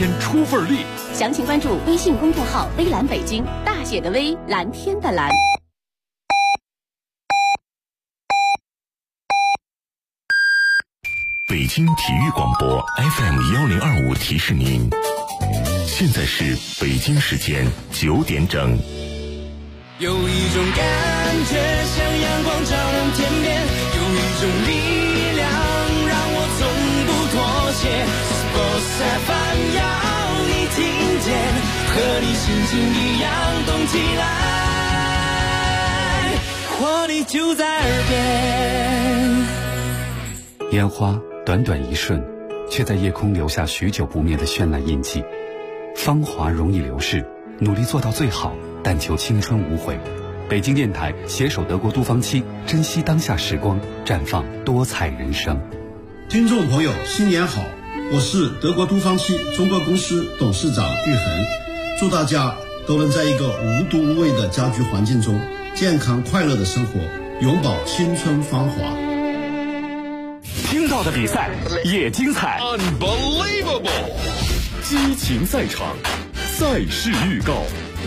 天出份力。 详情关注微信公众号微蓝北京，大写的微，蓝天的蓝。 北京体育广播 FM1025 提示您，现在是北京时间9点整。 有一种感觉像阳光照亮天边，有一种力量让我从不妥协。Sports FM 要你听见，和你心情一样动起来，活力就在耳边。 烟花短短一瞬，却在夜空留下许久不灭的绚烂印记。芳华容易流逝，努力做到最好，但求青春无悔。北京电台携手德国都芳期，珍惜当下时光，绽放多彩人生。 听众朋友，新年好！我是德国都芳期中国公司董事长玉恒，祝大家都能在一个无毒无味的家居环境中，健康快乐的生活，永葆青春芳华。 听到的比赛也精彩 Unbelievable！ 激情赛场，赛事预告。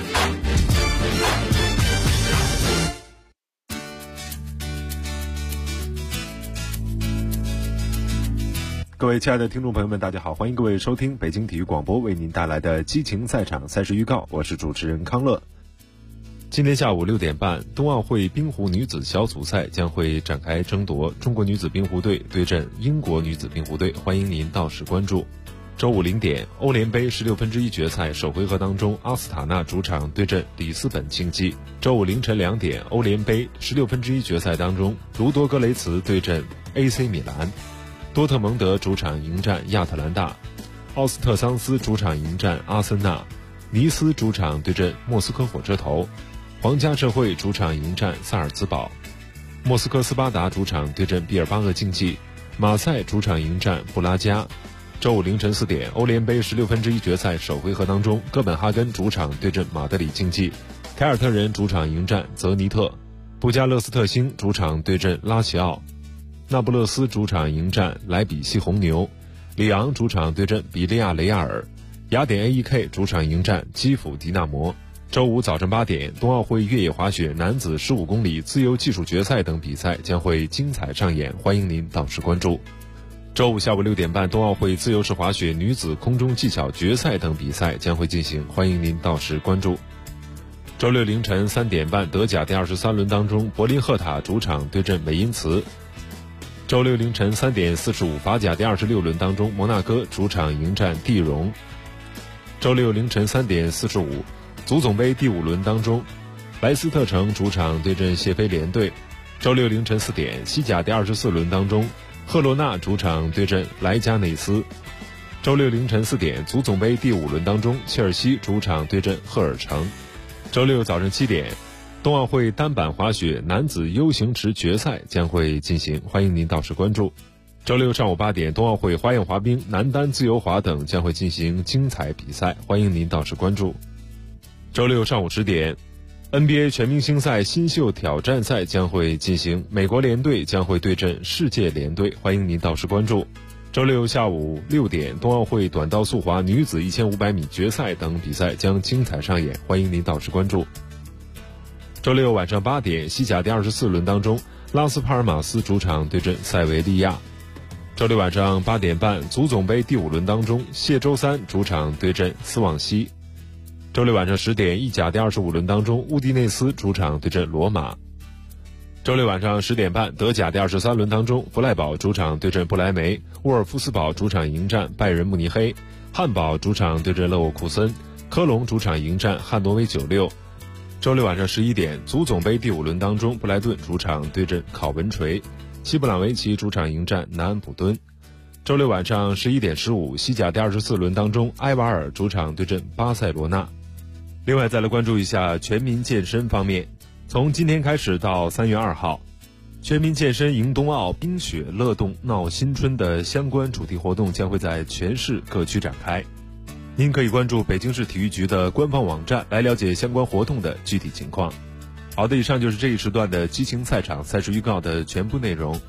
各位亲爱的听众朋友们，大家好，欢迎各位收听北京体育广播为您带来的激情赛场赛事预告，我是主持人康乐。今天下午6点半，冬奥会冰壶女子小组赛将会展开争夺，中国女子冰壶队对阵英国女子冰壶队，欢迎您到时关注。周五0点，欧联杯16分之一决赛首回合当中，阿斯塔纳主场对阵里斯本竞技。周五凌晨2点，欧联杯16分之一决赛当中，卢多格雷茨对阵 AC 米兰。多特蒙德主场迎战亚特兰大，奥斯特桑斯主场迎战阿森纳，尼斯主场对阵莫斯科火车头，皇家社会主场迎战萨尔茨堡，莫斯科斯巴达主场对阵毕尔巴鄂竞技，马赛主场迎战布拉加。周五凌晨4点，欧联杯16分之一决赛首回合当中，哥本哈根主场对阵马德里竞技，凯尔特人主场迎战泽尼特，布加勒斯特星主场对阵拉齐奥，那不勒斯主场迎战莱比锡红牛，里昂主场对阵比利亚雷亚尔，雅典 AEK 主场迎战基辅迪纳摩。周五早上8点，冬奥会越野滑雪男子15公里自由技术决赛等比赛将会精彩上演，欢迎您到时关注。周五下午6点半，冬奥会自由式滑雪女子空中技巧决赛等比赛将会进行，欢迎您到时关注。周六凌晨3点半，德甲第23轮当中，柏林赫塔主场对阵美因茨。周六凌晨3点45，法甲第26轮当中，摩纳哥主场迎战蒂荣。周六凌晨3点45，足总杯第5轮当中，莱斯特城主场对阵谢菲联队。周六凌晨4点，西甲第24轮当中，赫罗纳主场对阵莱加内斯。周六凌晨4点，足总杯第5轮当中，切尔西主场对阵赫尔城。周六早上7点，冬奥会单板滑雪男子 U 型池决赛将会进行，欢迎您到时关注。周六上午8点，冬奥会花样滑冰、男单自由滑等将会进行精彩比赛，欢迎您到时关注。周六上午10点，NBA 全明星赛新秀挑战赛将会进行，美国联队将会对阵世界联队，欢迎您到时关注。周六下午6点，冬奥会短道速滑女子1500米决赛等比赛将精彩上演，欢迎您到时关注。周六晚上8点，西甲第24轮当中，拉斯帕尔马斯主场对阵塞维利亚。周六晚上8点半，足总杯第5轮当中，谢周三主场对阵斯旺西。周六晚上10点，意甲第25轮当中，乌迪内斯主场对阵罗马。周六晚上10点半，德甲第23轮当中，弗赖堡主场对阵不莱梅，沃尔夫斯堡主场迎战拜仁慕尼黑，汉堡主场对阵勒沃库森，科隆主场迎战汉诺威96。周六晚上11点，足总杯第5轮当中，布莱顿主场对阵考文垂，西布朗维奇主场迎战南安普敦。周六晚上11点15，西甲第24轮当中，埃瓦尔主场对阵巴塞罗那。另外再来关注一下全民健身方面，从今天开始到3月2号，全民健身迎冬奥、冰雪乐动闹新春的相关主题活动将会在全市各区展开。您可以关注北京市体育局的官方网站来了解相关活动的具体情况。好的，以上就是这一时段的激情赛场赛事预告的全部内容。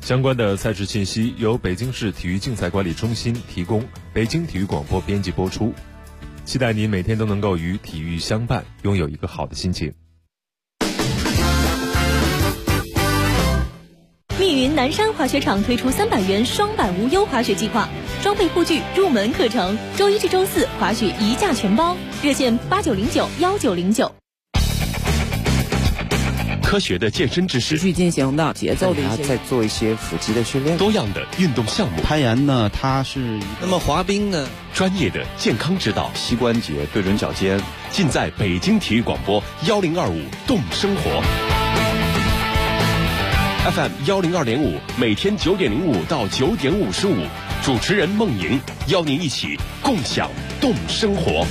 相关的赛事信息由北京市体育竞赛管理中心提供，北京体育广播编辑播出。期待您每天都能够与体育相伴，拥有一个好的心情。 密云南山滑雪场推出300元双板无忧滑雪计划，装备护具、入门课程，周一至周四滑雪一价全包，热线89091909。 科学的健身知识， 持续进行的节奏的一些， 再做一些腹肌的训练， 多样的运动项目。 攀岩呢，它是那么滑冰呢， 专业的健康指导， 膝关节、对准脚尖， 尽在北京体育广播1025动生活 FM 102.5，每天9点05到9点55，主持人孟莹邀您一起共享动生活。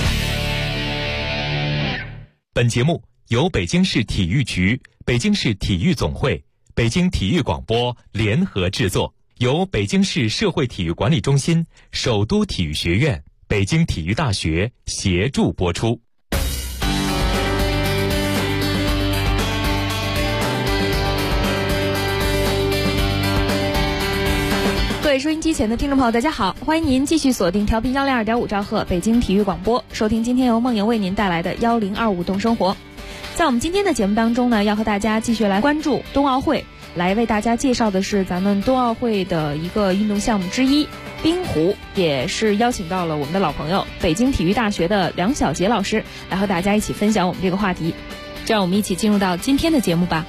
本节目由北京市体育局、北京市体育总会、北京体育广播联合制作，由北京市社会体育管理中心、首都体育学院、北京体育大学协助播出。 各位收音机前的听众朋友，大家好，欢迎您继续锁定调频102.5兆赫北京体育广播，收听今天由梦莹为您带来的1025动生活。在我们今天的节目当中呢，要和大家继续来关注冬奥会，来为大家介绍的是咱们冬奥会的一个运动项目之一冰壶，也是邀请到了我们的老朋友北京体育大学的梁晓杰老师来和大家一起分享我们这个话题。这让我们一起进入到今天的节目吧。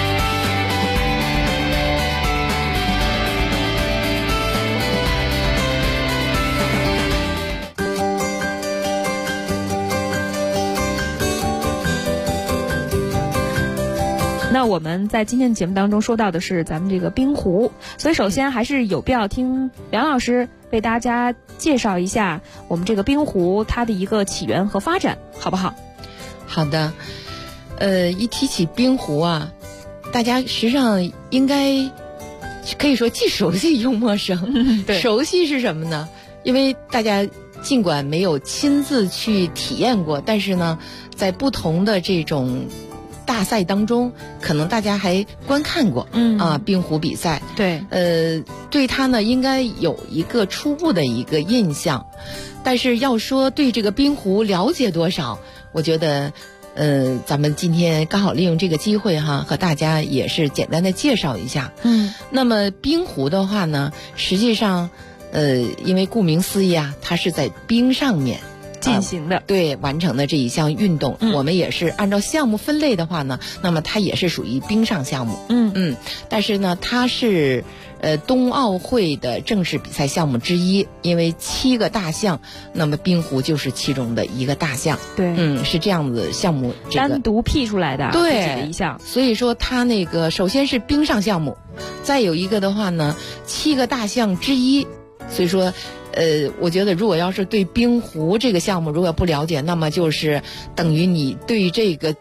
那我们在今天的节目当中说到的是咱们这个冰壶，所以首先还是有必要听梁老师为大家介绍一下我们这个冰壶它的一个起源和发展，好不好？ 好的，一提起冰壶啊，大家实际上应该可以说既熟悉又陌生。 对， 熟悉是什么呢？因为大家尽管没有亲自去体验过，但是呢，在不同的这种大赛当中，可能大家还观看过，冰壶比赛。 对， 对它呢应该有一个初步的一个印象，但是要说对这个冰壶了解多少，我觉得，咱们今天刚好利用这个机会哈，和大家也是简单的介绍一下。那么冰壶的话呢，实际上，因为顾名思义啊，它是在冰上面进行的， 对，完成的这一项运动，我们也是按照项目分类的话呢，那么它也是属于冰上项目。但是呢，它是冬奥会的正式比赛项目之一，因为7个大项，那么冰壶就是其中的一个大项。 对， 是这样子项目， 单独辟出来的， 对， 自己的一项。 所以说它那个首先是冰上项目，再有一个的话呢，7个大项之一，所以说。我觉得如果要是对冰壶这个项目如果不了解，那么就是等于你对这个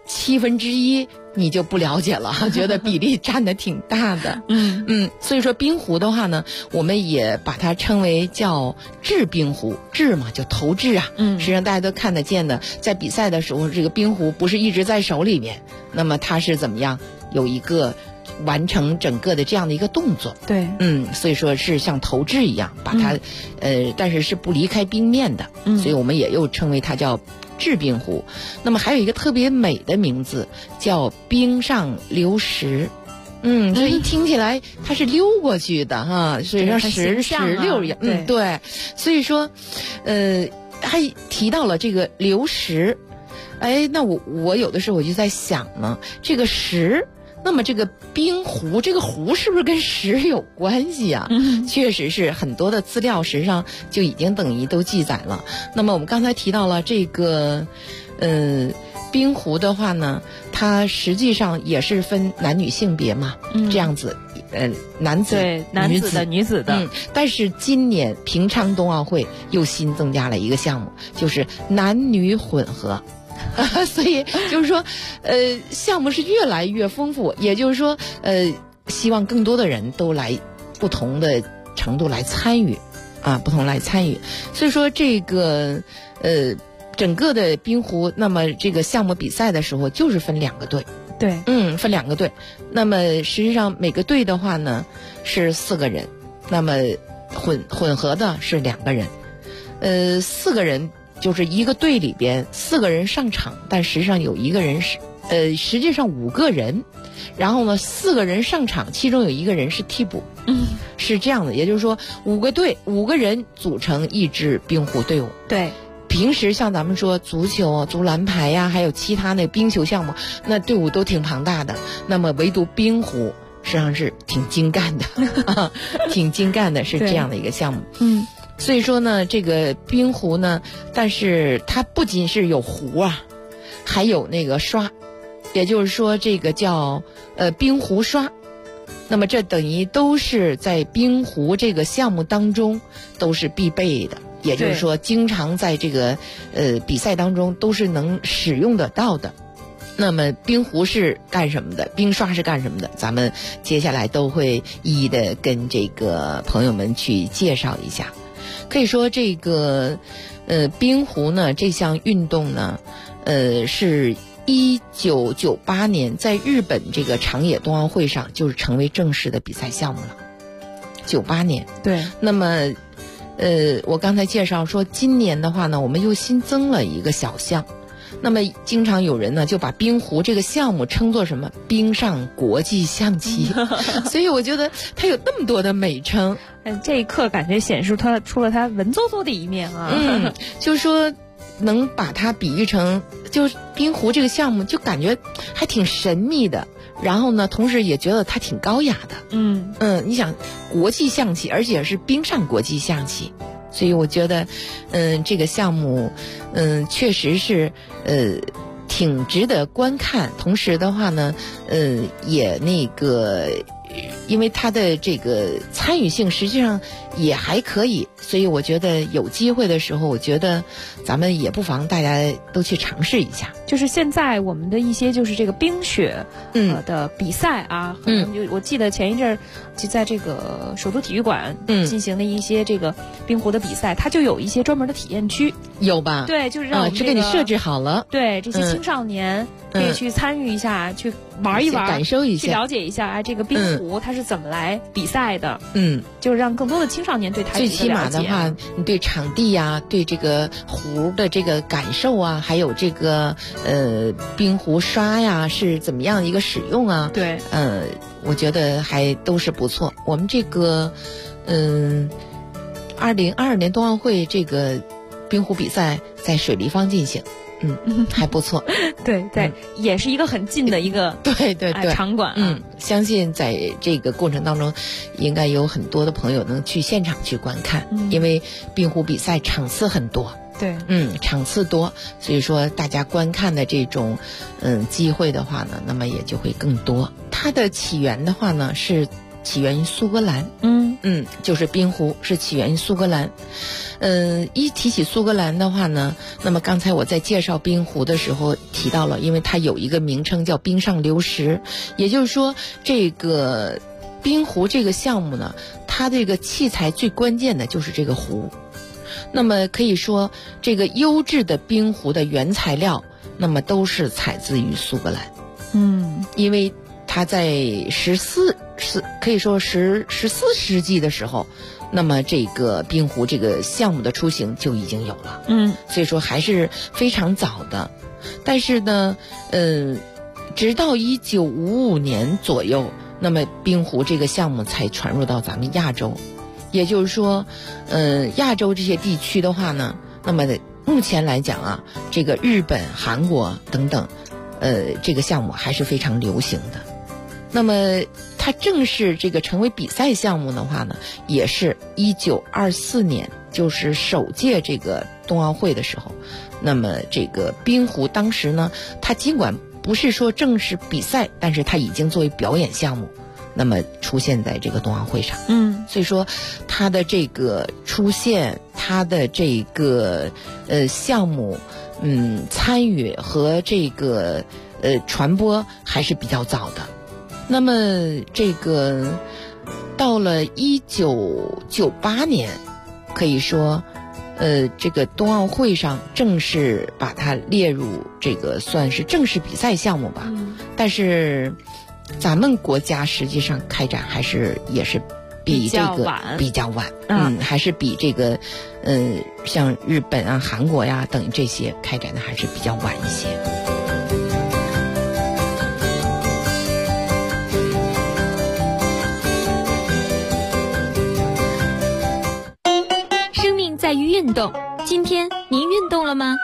1/7你就不了解了，觉得比例占得挺大的。所以说冰壶的话呢，我们也把它称为叫掷冰壶，掷嘛就投掷啊。实际上大家都看得见的，在比赛的时候，这个冰壶不是一直在手里面，那么它是怎么样有一个完成整个的这样的一个动作。 对， 所以说是像投掷一样把它，但是是不离开冰面的，所以我们也又称为它叫掷冰壶。那么还有一个特别美的名字叫冰上溜石。所以听起来它是溜过去的哈，所以说石溜一样。对，所以说，还提到了这个流石。那我有的时候我就在想呢，这个石。那么这个冰壶，这个壶是不是跟石有关系啊？确实是很多的资料实际上就已经等于都记载了。那么我们刚才提到了这个，冰壶的话呢，它实际上也是分男女性别嘛，这样子，男子对男子的女子的。 但是今年平昌冬奥会又新增加了一个项目，就是男女混合。所以就是说，项目是越来越丰富，也就是说，希望更多的人都来不同的程度来参与，不同来参与。所以说这个整个的冰壶，那么这个项目比赛的时候就是分2个队， 对， 分2个队。那么实际上每个队的话呢是4个人，那么混合的是2个人。4个人就是一个队里边4个人上场，但实际上有1个人是实际上5个人，然后呢4个人上场，其中有1个人是替补。是这样的，也就是说5个队5个人组成一支冰壶队伍。 对。 平时像咱们说足球、足篮排呀，还有其他那冰球项目，那队伍都挺庞大的。那么唯独冰壶实际上是挺精干的，挺精干的，是这样的一个项目。所以说呢，这个冰壶呢，但是它不仅是有壶啊，还有那个刷，也就是说这个叫冰壶刷。那么这等于都是在冰壶这个项目当中都是必备的。也就是说经常在这个比赛当中都是能使用得到的。那么冰壶是干什么的，冰刷是干什么的，咱们接下来都会一一的跟这个朋友们去介绍一下。可以说这个冰壶呢这项运动呢是1998年在日本这个长野冬奥会上就是成为正式的比赛项目了。98年。对。那么我刚才介绍说今年的话呢，我们又新增了一个小项。那么经常有人呢就把冰壶这个项目称作什么冰上国际象棋所以我觉得它有那么多的美称。 这一刻感觉显示出了它文绉绉的一面啊。 就是说能把它比喻成就是冰壶这个项目就感觉还挺神秘的，然后呢同时也觉得它挺高雅的。你想国际象棋，而且是冰上国际象棋，所以我觉得这个项目确实是挺值得观看。同时的话呢也那个因为它的这个参与性实际上也还可以，所以我觉得有机会的时候，我觉得咱们也不妨大家都去尝试一下。 就是现在我们的一些就是这个冰雪的比赛啊，可能就我记得前一阵就在这个首都体育馆进行的一些这个冰壶的比赛，它就有一些专门的体验区。有吧？对，就是让我们就给你设置好了。 对，这些青少年可以去参与一下，去玩一玩， 感受一下， 去了解一下这个冰壶它是怎么来比赛的。就是让更多的青少年对它有一个了解。 最起码的话，你对场地呀，对这个壶的这个感受啊，还有这个冰壶刷呀是怎么样一个使用啊？对，我觉得还都是不错。我们这个2022年冬奥会这个冰壶比赛在水立方进行。还不错。 对，也是一个很近的一个对场馆。 相信在这个过程当中，应该有很多的朋友能去现场去观看，因为冰壶比赛场次很多。对，场次多，所以说大家观看的这种机会的话呢，那么也就会更多。它的起源的话呢，是起源于苏格兰。就是冰壶是起源于苏格兰。一提起苏格兰的话呢，那么刚才我在介绍冰壶的时候提到了，因为它有一个名称叫冰上流石，也就是说这个冰壶这个项目呢，它这个器材最关键的就是这个壶。那么可以说这个优质的冰壶的原材料那么都是采自于苏格兰。因为它在可以说14世纪的时候，那么这个冰壶这个项目的雏形就已经有了。所以说还是非常早的。但是呢直到1955年左右，那么冰壶这个项目才传入到咱们亚洲。也就是说亚洲这些地区的话呢，那么目前来讲啊，这个日本、韩国等等这个项目还是非常流行的。那么它正式这个成为比赛项目的话呢，也是1924年，就是首届这个冬奥会的时候。那么这个冰壶当时呢，它尽管不是说正式比赛，但是它已经作为表演项目，那么出现在这个冬奥会上。所以说它的这个出现，它的这个项目参与和这个传播还是比较早的。那么这个到了1998年，可以说这个冬奥会上正式把它列入这个算是正式比赛项目吧。但是咱们国家实际上开展也是比这个比较晚，还是比这个像日本啊、韩国呀等这些开展的还是比较晚一些。 生命在于运动，今天您运动了吗？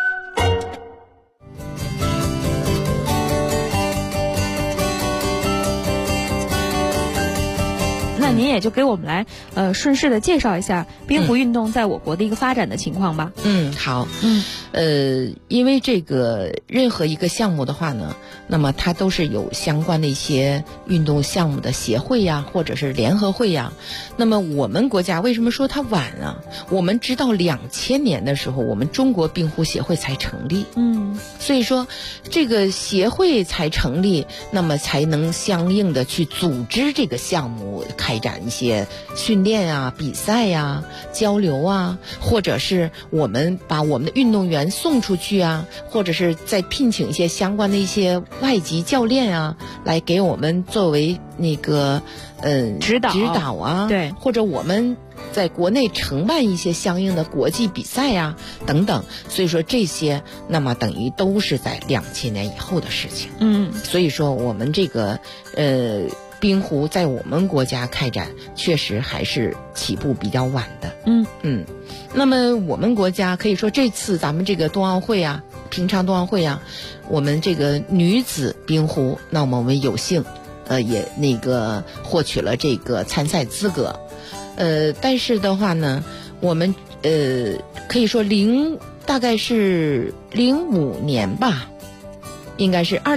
那您也就给我们来顺势的介绍一下冰壶运动在我国的一个发展的情况吧。 好。因为这个任何一个项目的话呢，那么它都是有相关的一些运动项目的协会呀，或者是联合会呀。那么我们国家为什么说它晚啊？我们直到2000年的时候，我们中国冰壶协会才成立。所以说这个协会才成立，那么才能相应的去组织这个项目，开展一些训练啊、比赛呀、交流啊，或者是我们把我们的运动员送出去啊，或者是再聘请一些相关的一些外籍教练啊，来给我们作为那个指导啊， 对， 或者我们在国内承办一些相应的国际比赛啊等等。所以说这些那么等于都是在2000年以后的事情。所以说我们这个冰壶在我们国家开展确实还是起步比较晚的。那么我们国家可以说这次咱们这个冬奥会啊，平昌冬奥会啊，我们这个女子冰壶，那么我们有幸也那个获取了这个参赛资格。但是的话呢，我们可以说大概是05年吧，应该是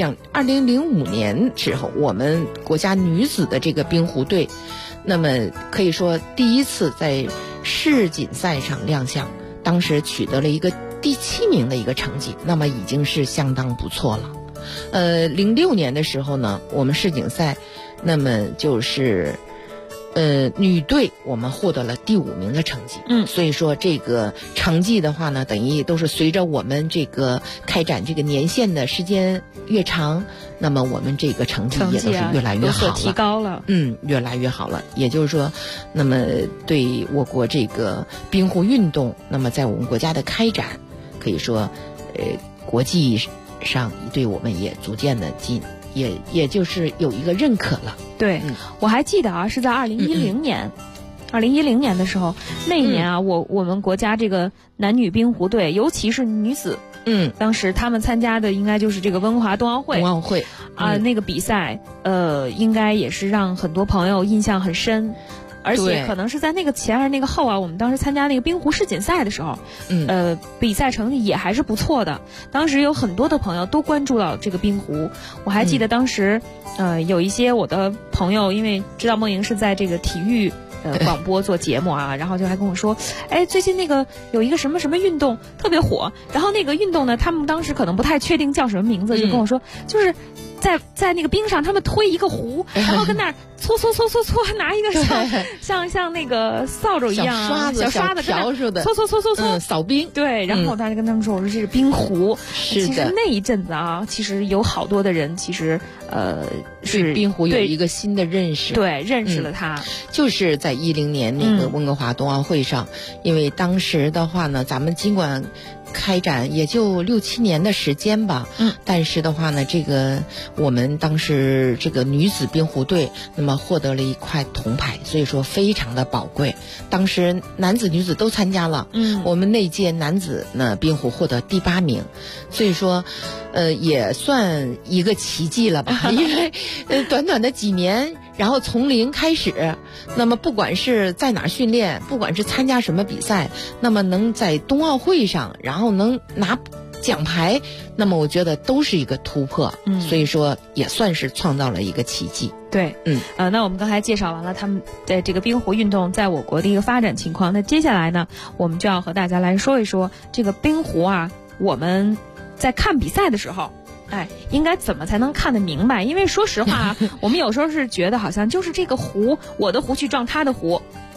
2005年之后，我们国家女子的这个冰壶队，那么可以说第一次在世锦赛上亮相，当时取得了一个第7名的一个成绩，那么已经是相当不错了。06年的时候呢，我们世锦赛，那么就是女队我们获得了第5名的成绩。所以说这个成绩的话呢，等于都是随着我们这个开展这个年限的时间越长，那么我们这个成绩也都是越来越好了， 有所提高了。 越来越好了。也就是说，那么对我国这个冰壶运动，那么在我们国家的开展，可以说国际上对我们也逐渐的也就是有一个认可了。 对，我还记得啊，是在2010年，2010年的时候，那一年啊，我们国家这个男女冰壶队，尤其是女子，当时他们参加的应该就是这个温哥华冬奥会啊，那个比赛，应该也是让很多朋友印象很深。而且可能是在那个前还是那个后啊，我们当时参加那个冰壶世锦赛的时候，比赛成绩也还是不错的。当时有很多的朋友都关注到这个冰壶。我还记得当时，有一些我的朋友，因为知道梦莹是在这个体育广播做节目啊，然后就还跟我说，最近那个有一个什么什么运动特别火，然后那个运动呢，他们当时可能不太确定叫什么名字，就跟我说，就是在那个冰上，他们推一个壶，然后跟那儿搓，拿一个像那个扫帚一样小刷子笤帚的搓， 扫冰。 对，然后我当时跟他们说，我说这是冰壶。 是的。 其实那一阵子啊，其实有好多的人其实对冰壶有一个新的认识。 对，认识了它。 就是在2010年那个温哥华冬奥会上，因为当时的话呢，咱们尽管开展也就6、7年的时间吧，但是的话呢，这个我们当时这个女子冰壶队，那么获得了一块铜牌，所以说非常的宝贵。当时男子女子都参加了，我们那届男子呢冰壶获得第8名，所以说也算一个奇迹了吧。因为短短的几年，然后从零开始，那么不管是在哪儿训练，不管是参加什么比赛，那么能在冬奥会上，然后能拿奖牌，那么我觉得都是一个突破。所以说也算是创造了一个奇迹。 对，那我们刚才介绍完了他们的这个冰壶运动在我国的一个发展情况，那接下来呢，我们就要和大家来说一说这个冰壶啊，我们在看比赛的时候，应该怎么才能看得明白？因为说实话，我们有时候是觉得好像就是这个壶，我的壶去撞他的壶，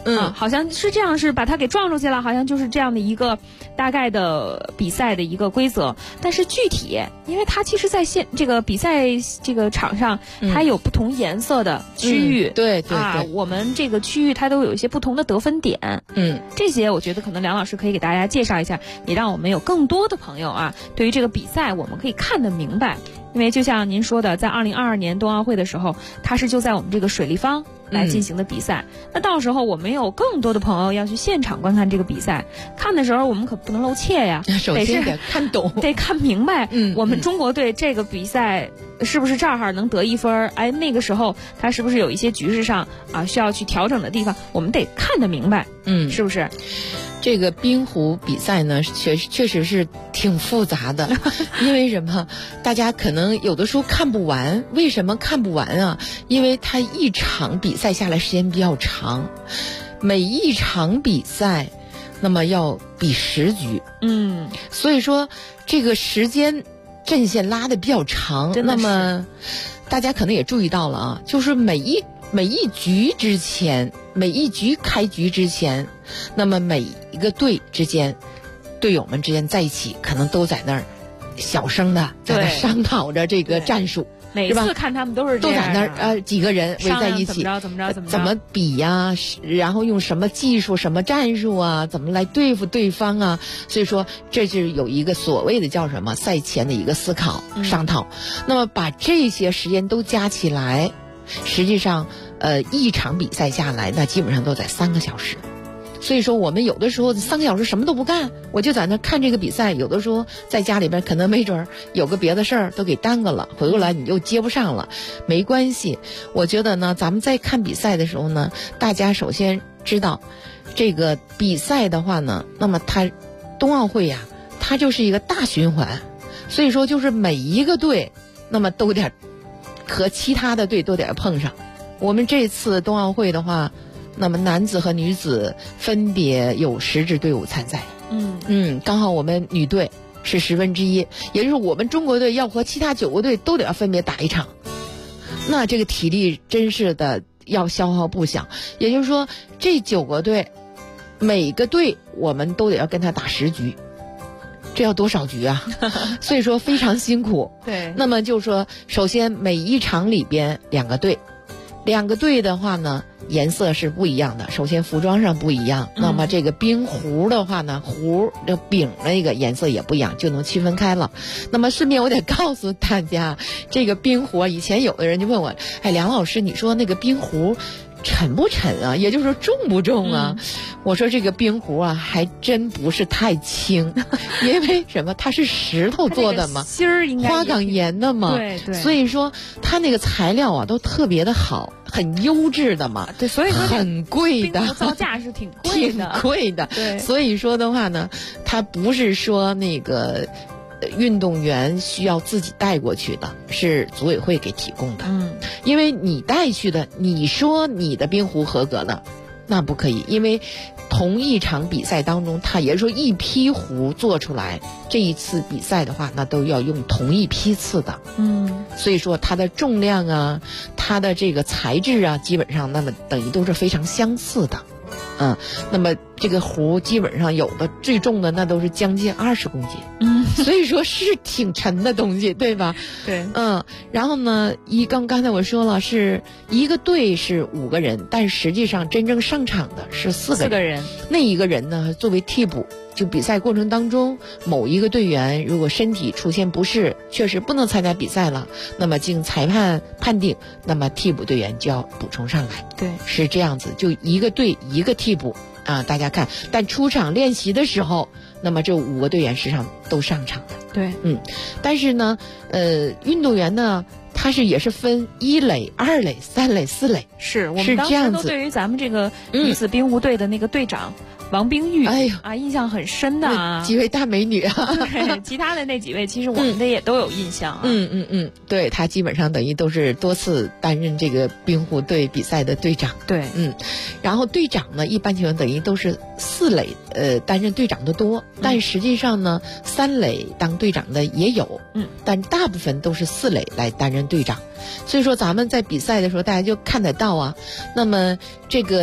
好像是这样，是把它给撞出去了，好像就是这样的一个大概的比赛的一个规则。但是具体，因为它其实在这个比赛这个场上，它有不同颜色的区域， 对， 我们这个区域它都有一些不同的得分点，这些我觉得可能梁老师可以给大家介绍一下，也让我们有更多的朋友啊，对于这个比赛我们可以看得明白。因为就像您说的，在2022年冬奥会的时候，它是就在我们这个水立方来进行的比赛。那到时候我们有更多的朋友要去现场观看这个比赛，看的时候我们可不能露怯呀， 首先得看懂， 得看明白。我们中国队这个比赛是不是这儿能得1分？哎，那个时候他是不是有一些局势上啊需要去调整的地方？我们得看得明白，是不是？ 这个冰壶比赛呢，确实是挺复杂的，因为什么？大家可能有的时候看不完。为什么看不完啊？因为它一场比赛下来时间比较长，每一场比赛，那么要比10局，所以说这个时间阵线拉得比较长。那么大家可能也注意到了啊，就是每一局之前，每一局开局之前，那么每一个队之间，队友们之间在一起，可能都在那儿小声的在那商讨着这个战术。 每次看他们都是这样， 都在那儿几个人围在一起，怎么比呀？然后用什么技术、什么战术啊？怎么来对付对方啊？所以说，这是有一个所谓的叫什么赛前的一个思考、商讨。那么把这些时间都加起来，实际上，一场比赛下来，那基本上都在3个小时。所以说，我们有的时候3个小时什么都不干，我就在那看这个比赛。有的时候在家里边可能没准有个别的事儿都给耽搁了，回过来你又接不上了，没关系。我觉得呢，咱们在看比赛的时候呢，大家首先知道，这个比赛的话呢，那么它冬奥会呀，它就是一个大循环，所以说就是每一个队，那么都得和其他的队都得碰上。我们这次冬奥会的话，那么男子和女子分别有10支队伍参赛，刚好我们女队是1/10，也就是我们中国队要和其他9个队都得要分别打一场，那这个体力真是的要消耗不小。也就是说，这9个队每个队我们都得要跟他打10局，这要多少局啊？所以说非常辛苦。 对， 那么就是说，首先每一场里边2个队的话呢，颜色是不一样的。首先服装上不一样，那么这个冰壶的话呢，壶这柄那个颜色也不一样，就能区分开了。那么顺便我得告诉大家，这个冰壶以前有的人就问我，哎，梁老师，你说那个冰壶沉不沉啊？也就是说重不重啊？我说这个冰壶啊，还真不是太轻，因为什么？它是石头做的嘛， 芯儿应该花岗岩的嘛， 对， 所以说它那个材料啊都特别的好，很优质的嘛， 对，所以说很贵的， 冰壶造价是挺贵的， 对，所以说的话呢，它不是说那个运动员需要自己带过去的，是组委会给提供的。因为你带去的，你说你的冰壶合格了，那不可以，因为同一场比赛当中，它也是说一批壶做出来，这一次比赛的话，那都要用同一批次的。所以说它的重量啊，它的这个材质啊，基本上那么等于都是非常相似的。那么这个壶基本上有的最重的那都是将近20公斤，所以说是挺沉的东西，对吧？ 对， 然后呢，刚才我说了，是一个队是5个人，但实际上真正上场的是4个人，那一个人呢作为替补。就比赛过程当中，某一个队员如果身体出现不适，确实不能参加比赛了，那么经裁判判定，那么替补队员就要补充上来。 对， 是这样子，就一个队一个替补啊。大家看，但出场练习的时候，那么这5个队员实际上都上场的。 对， 但是呢，运动员呢，它也是分1垒、2垒、3垒、4垒， 是我们当时都对于咱们这个女子冰壶队的那个队长。王冰玉， 哎呦啊，印象很深的啊， 几位大美女啊。 对，其他的那几位，其实我们的也都有印象啊。 对，她基本上等于都是多次担任这个冰壶队比赛的队长。 对， 然后队长呢，一般情况等于都是4垒担任队长的多，但实际上呢，3垒当队长的也有，但大部分都是4垒来担任队长。所以说咱们在比赛的时候，大家就看得到啊。那么这个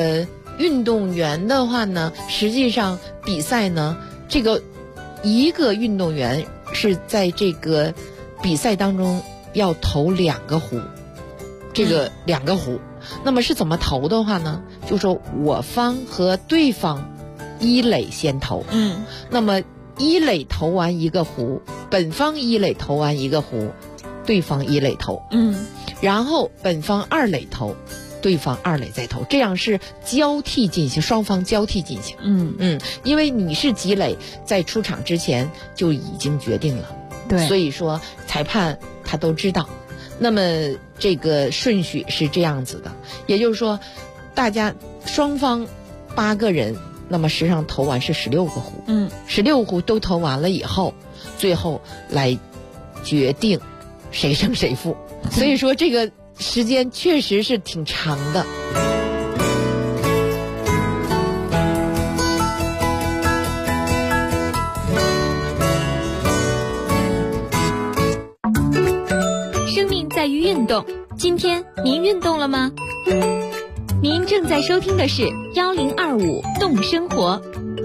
运动员的话呢，实际上比赛呢，这个一个运动员是在这个比赛当中要投2个壶，这个2个壶。那么是怎么投的话呢？就说我方和对方一垒先投，那么一垒投完1个壶，本方一垒投完1个壶，对方一垒投，然后本方2垒投，对方2垒再投，这样是交替进行，双方交替进行。因为你是几垒，在出场之前就已经决定了， 对， 所以说裁判他都知道。那么这个顺序是这样子的，也就是说，大家双方8个人，那么实际上投完是16个壶，16个壶都投完了以后，最后来决定谁胜谁负。所以说这个时间确实是挺长的。 生命在于运动，今天您运动了吗？您正在收听的是1025动生活。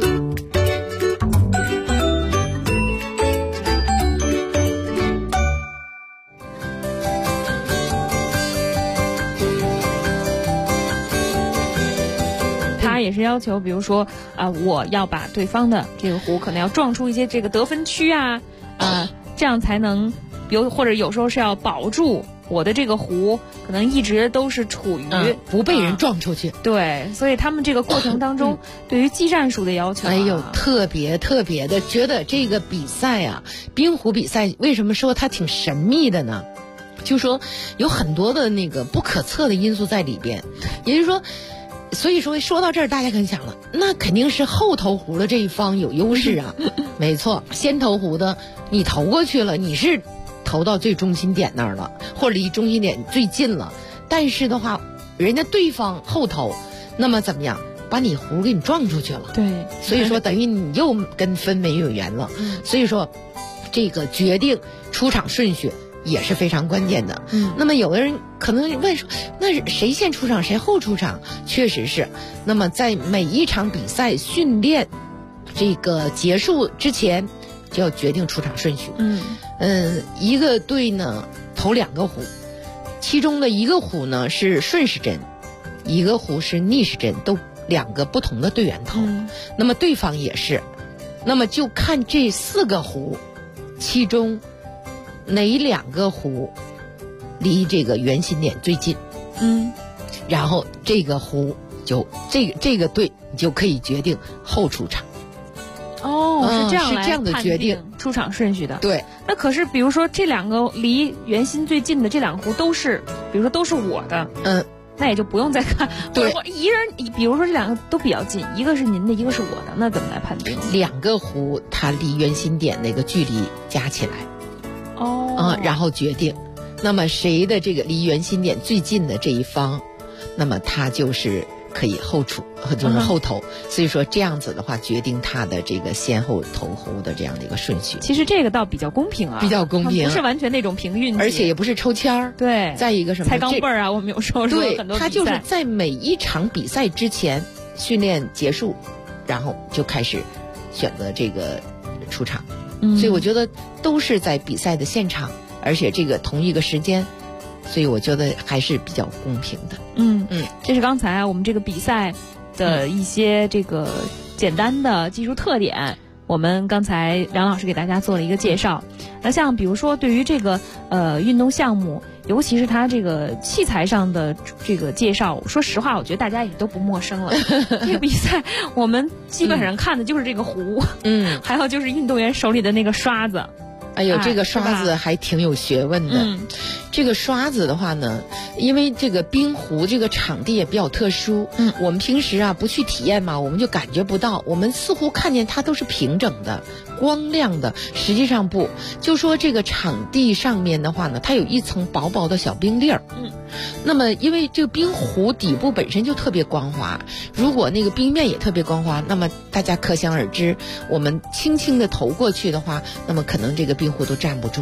他也是要求，比如说我要把对方的这个壶可能要撞出一些这个得分区这样才能，或者有时候是要保住我的这个壶可能一直都是处于不被人撞出去。 对，所以他们这个过程当中对于技战术的要求特别的觉得这个比赛冰壶比赛为什么说它挺神秘的呢？就说有很多的那个不可测的因素在里边，也就是说，所以说到这儿大家可能想了，那肯定是后投壶的这一方有优势啊。没错，先投壶的你投过去了，你是投到最中心点那儿了，或者离中心点最近了，但是的话人家对方后投，那么怎么样把你壶给你撞出去了。 对， 所以说等于你又跟分没有缘了。所以说这个决定出场顺序也是非常关键的。那么有的人可能问说，那谁先出场谁后出场？确实是。那么在每一场比赛训练这个结束之前就要决定出场顺序。一个队呢投2个壶，其中的1个壶呢是顺时针，1个壶是逆时针，都2个不同的队员投。那么对方也是，那么就看这4个壶其中哪2个壶离这个圆心点最近，然后这个壶就这个队就可以决定后出场。 是这样是这样的决定出场顺序的。 对， 那可是比如说这2个离圆心最近的这2个壶都是，比如说都是我的，那也就不用再看。 对， 一人，比如说这2个都比较近，一个是您的，一个是我的，那怎么来判定 ？2个壶它离圆心点那个距离加起来，然后决定，那么谁的这个离圆心点最近的这一方，那么他就是可以后出，就是后投。所以说这样子的话，决定他的这个先后投壶的这样的一个顺序。 其实这个倒比较公平比较公平， 不是完全那种凭运气， 而且也不是抽签儿。 对， 再一个什么猜钢镚儿我们有时候说很多比赛， 他就是在每一场比赛之前训练结束，然后就开始选择这个出场。所以我觉得都是在比赛的现场，而且这个同一个时间，所以我觉得还是比较公平的。 这是刚才我们这个比赛的一些这个简单的技术特点，我们刚才梁老师给大家做了一个介绍。那像比如说对于这个运动项目，尤其是它这个器材上的这个介绍，说实话我觉得大家也都不陌生了。这个比赛我们基本上看的就是这个壶，还有就是运动员手里的那个刷子。 哎呦，这个刷子还挺有学问的。这个刷子的话呢，因为这个冰壶这个场地也比较特殊，我们平时不去体验嘛，我们就感觉不到，我们似乎看见它都是平整的、光亮的，实际上不。就说这个场地上面的话呢，它有一层薄薄的小冰粒儿。那么因为这个冰壶底部本身就特别光滑，如果那个冰面也特别光滑，那么大家可想而知，我们轻轻的投过去的话，那么可能这个冰壶都站不住。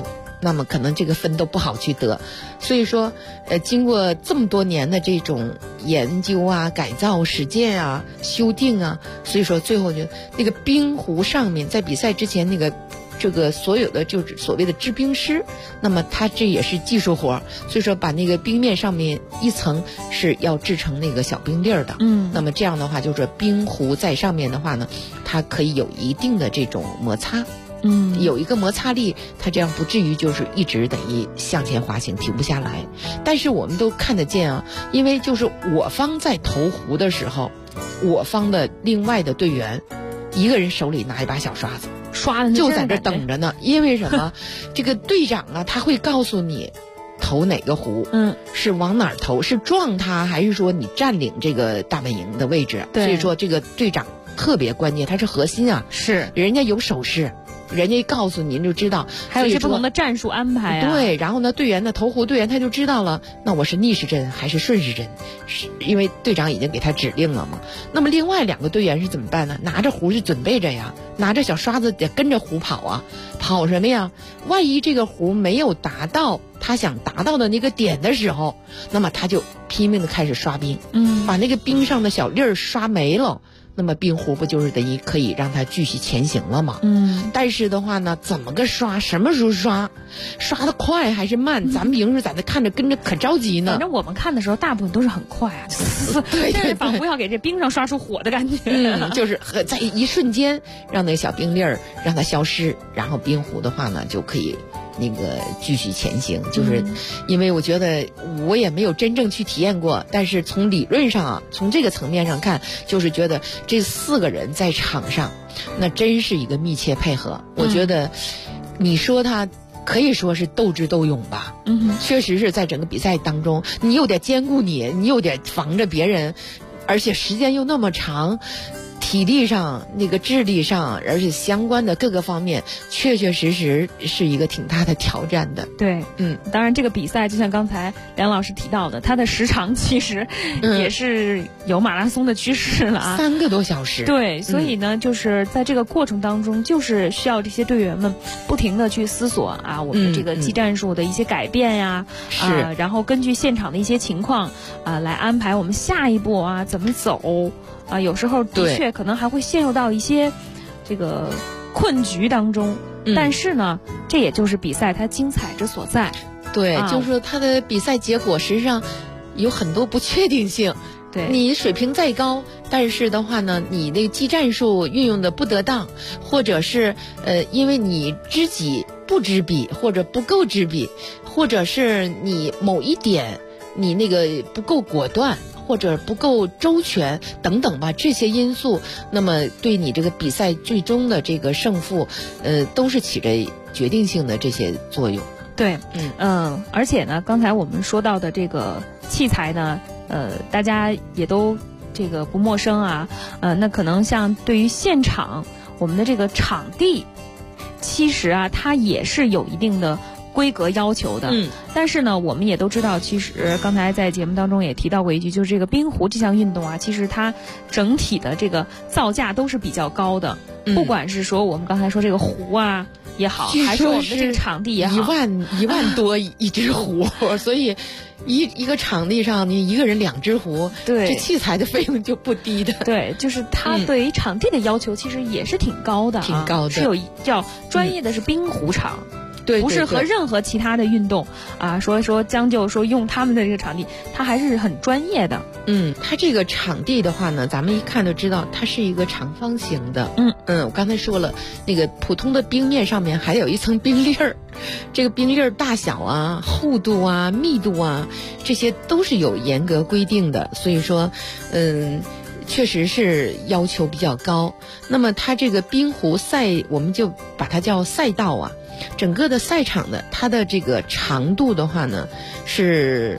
那么可能这个分都不好去得。所以说经过这么多年的这种研究啊、改造、实践啊、修订啊，所以说最后就那个冰壶上面在比赛之前那个这个所有的就是所谓的制冰师，那么他这也是技术活，所以说把那个冰面上面一层是要制成那个小冰粒儿的。那么这样的话就是说冰壶在上面的话呢，它可以有一定的这种摩擦。有一个摩擦力，它这样不至于就是一直等于向前滑行停不下来。但是我们都看得见啊，因为就是我方在投壶的时候，我方的另外的队员一个人手里拿一把小刷子， 刷的就在这等着呢。因为什么？这个队长啊，他会告诉你投哪个壶，是往哪儿投，是撞他还是说你占领这个大本营的位置？所以说这个队长特别关键，他是核心啊， 是人家有手势。人家告诉您就知道， 还有一些不同的战术安排啊。 对，然后呢，队员呢，投壶队员他就知道了，那我是逆时针还是顺时针，是因为队长已经给他指令了嘛。那么另外2个队员是怎么办呢？拿着壶是准备着呀，拿着小刷子得跟着壶跑啊，跑什么呀？万一这个壶没有达到他想达到的那个点的时候，那么他就拼命的开始刷冰，把那个冰上的小粒儿刷没了。那么冰壶不就是等于可以让它继续前行了吗？但是的话呢，怎么个刷，什么时候刷，刷得快还是慢，咱们平时在那看着跟着可着急呢。 反正我们看的时候大部分都是很快啊，对，仿佛要给这冰上刷出火的感觉。 就是在一瞬间让那个小冰粒儿让它消失，然后冰壶的话呢就可以那个继续前行。就是因为我觉得我也没有真正去体验过，但是从理论上啊，从这个层面上看，就是觉得这4个人在场上那真是一个密切配合。我觉得你说他可以说是斗智斗勇吧，确实是在整个比赛当中，你又得兼顾你又得防着别人，而且时间又那么长，体力上、那个智力上，而且相关的各个方面，确确实实是一个挺大的挑战的。 对，当然这个比赛就像刚才梁老师提到的，它的时长其实也是有马拉松的趋势了啊 ，3个多小时。 对，所以呢，就是在这个过程当中，就是需要这些队员们不停的去思索啊，我们这个技战术的一些改变呀，然后根据现场的一些情况啊，来安排我们下一步啊怎么走。有时候的确可能还会陷入到一些这个困局当中，但是呢，这也就是比赛它精彩之所在。 对，就是说它的比赛结果实际上有很多不确定性。 对， 你水平再高，但是的话呢，你那个技战术运用的不得当，或者是因为你知己不知彼，或者不够知彼，或者是你某一点你那个不够果断，或者不够周全等等吧，这些因素，那么对你这个比赛最终的这个胜负，都是起着决定性的这些作用。 对，而且呢，刚才我们说到的这个器材呢，大家也都这个不陌生啊，那可能像对于现场我们的这个场地，其实啊，它也是有一定的规格要求的。但是呢，我们也都知道，其实刚才在节目当中也提到过一句，就是这个冰壶这项运动啊，其实它整体的这个造价都是比较高的。不管是说我们刚才说这个壶啊也好，还是我们的这个场地也好 ，1万多一只壶，所以一个场地上你一个人2只壶， 对， 这器材的费用就不低的。 对，就是它对于场地的要求其实也是挺高的， 挺高的， 是有叫专业的是冰壶场。 对， 不是和任何其他的运动啊，说将就说用他们的这个场地，它还是很专业的。 它这个场地的话呢，咱们一看就知道它是一个长方形的。我刚才说了，那个普通的冰面上面还有一层冰粒儿，这个冰粒儿大小啊、厚度啊、密度啊，这些都是有严格规定的。所以说，确实是要求比较高。那么它这个冰壶赛，我们就把它叫赛道啊。整个的赛场的它的这个长度的话呢是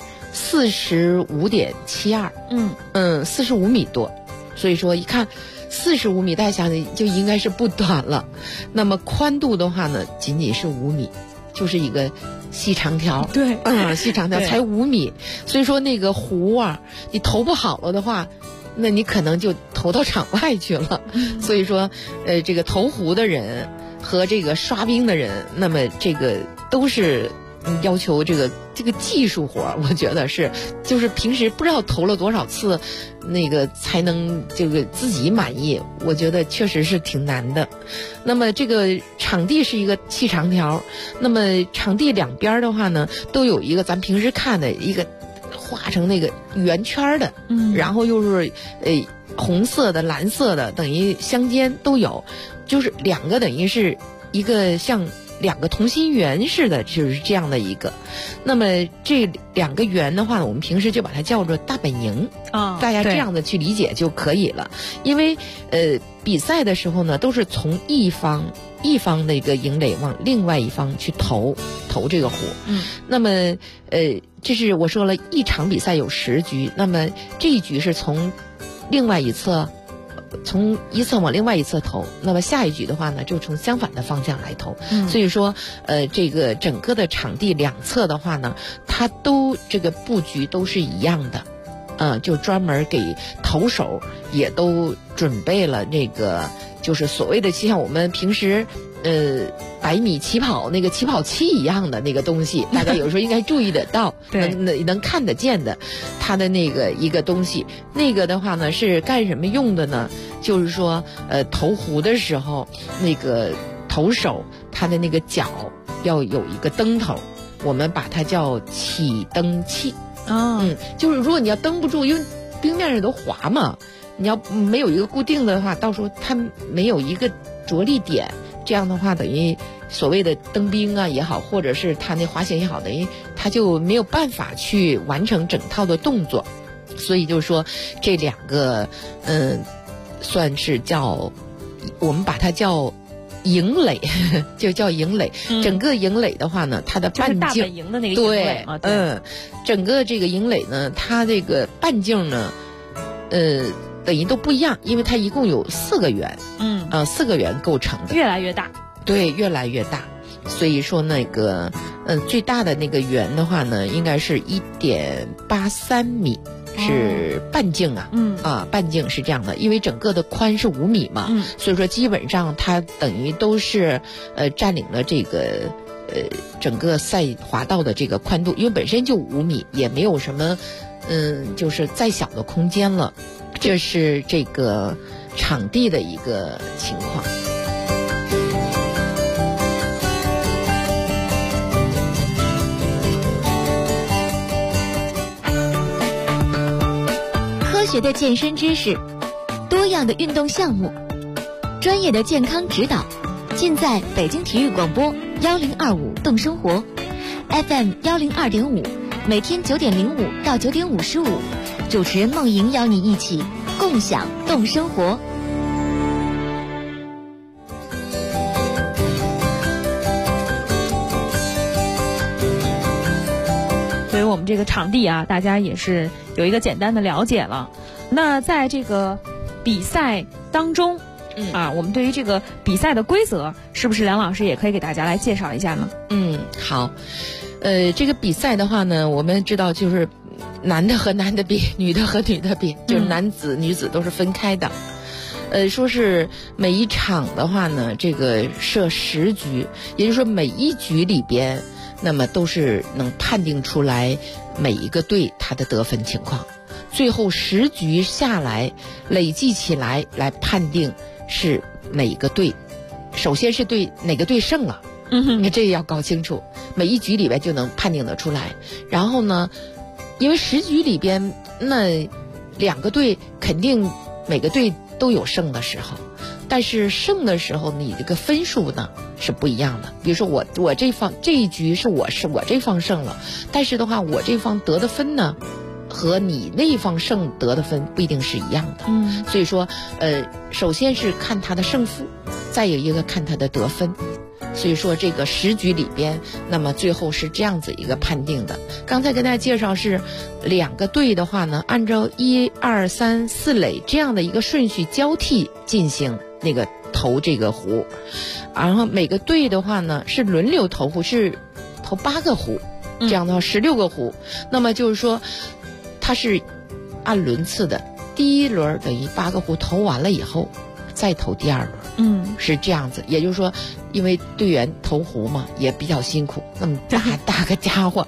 45.72， 45米多，所以说一看45米，大家想就应该是不短了。那么宽度的话呢，仅仅是5米，就是一个细长条。 对， 细长条才5米，所以说那个壶啊，你投不好了的话，那你可能就投到场外去了。所以说，这个投壶的人和这个刷冰的人，那么这个都是要求这个技术活，我觉得是，就是平时不知道投了多少次，那个才能这个自己满意，我觉得确实是挺难的。那么这个场地是一个细长条，那么场地两边的话呢，都有一个咱平时看的一个画成那个圆圈的，然后又是红色的、蓝色的，等于相间都有，就是两个等于是一个像两个同心圆似的，就是这样的一个。那么这两个圆的话呢，我们平时就把它叫做大本营啊，大家这样的去理解就可以了。因为比赛的时候呢，都是从一方的一个营垒往另外一方去投这个壶。那么这是我说了一场比赛有10局，那么这一局是从另外一侧。从一侧往另外一侧投，那么下一局的话呢，就从相反的方向来投。所以说，这个整个的场地两侧的话呢，它都这个布局都是一样的，就专门给投手也都准备了那个，就是所谓的像我们平时100米起跑那个起跑器一样的那个东西，大家有时候应该注意得到，能看得见的，它的那个一个东西，那个的话呢是干什么用的呢？就是说，投壶的时候，那个投手他的那个脚要有一个蹬头，我们把它叫起蹬器。就是如果你要蹬不住，因为冰面上都滑嘛，你要没有一个固定的话，到时候它没有一个着力点。这样的话，等于所谓的蹬冰啊也好，或者是他那滑行也好，等于他就没有办法去完成整套的动作。所以就是说，这两个算是叫我们把它叫营垒，就叫营垒。整个营垒的话呢，它的半径， 就是大本营的那个营垒嘛，对， 整个这个营垒呢，它这个半径呢，等于都不一样，因为它一共有4个圆，4个圆构成的， 越来越大， 对，越来越大。所以说那个最大的那个圆的话呢，应该是1.83米。是半径啊，半径是这样的，因为整个的宽是5米嘛，所以说基本上它等于都是占领了这个整个赛滑道的这个宽度，因为本身就5米，也没有什么就是再小的空间了。这是这个场地的一个情况。 科学的健身知识，多样的运动项目，专业的健康指导，尽在北京体育广播1025动生活 FM 102.5，每天9点05到9点55，主持人梦莹邀你一起共享动生活。 所以我们这个场地啊，大家也是有一个简单的了解了。那在这个比赛当中，我们对于这个比赛的规则，是不是梁老师也可以给大家来介绍一下呢？ 好，这个比赛的话呢，我们知道就是男的和男的比，女的和女的比，就是男子、女子都是分开的。说是每一场的话呢，这个设10局，也就是说每一局里边，那么都是能判定出来每一个队他的得分情况。最后10局下来，累计起来判定是每个队，首先是对哪个队胜了，你看这要搞清楚，每一局里边就能判定得出来。然后呢，因为10局里边那2个队肯定每个队都有胜的时候，但是胜的时候你这个分数呢是不一样的。比如说我这方这一局是我这方胜了，但是的话我这方得的分呢和你那一方胜得的分不一定是一样的。所以说首先是看他的胜负，再有一个看他的得分。所以说这个10局里边，那么最后是这样子一个判定的。刚才跟大家介绍是2个队的话呢，按照1、2、3、4垒这样的一个顺序交替进行那个投这个壶，然后每个队的话呢是轮流投壶，是投8个壶，这样的话16个壶。那么就是说它是按轮次的，第一轮等于8个壶投完了以后再投第2轮， 是这样子。也就是说，因为队员投壶嘛，也比较辛苦，那么大个家伙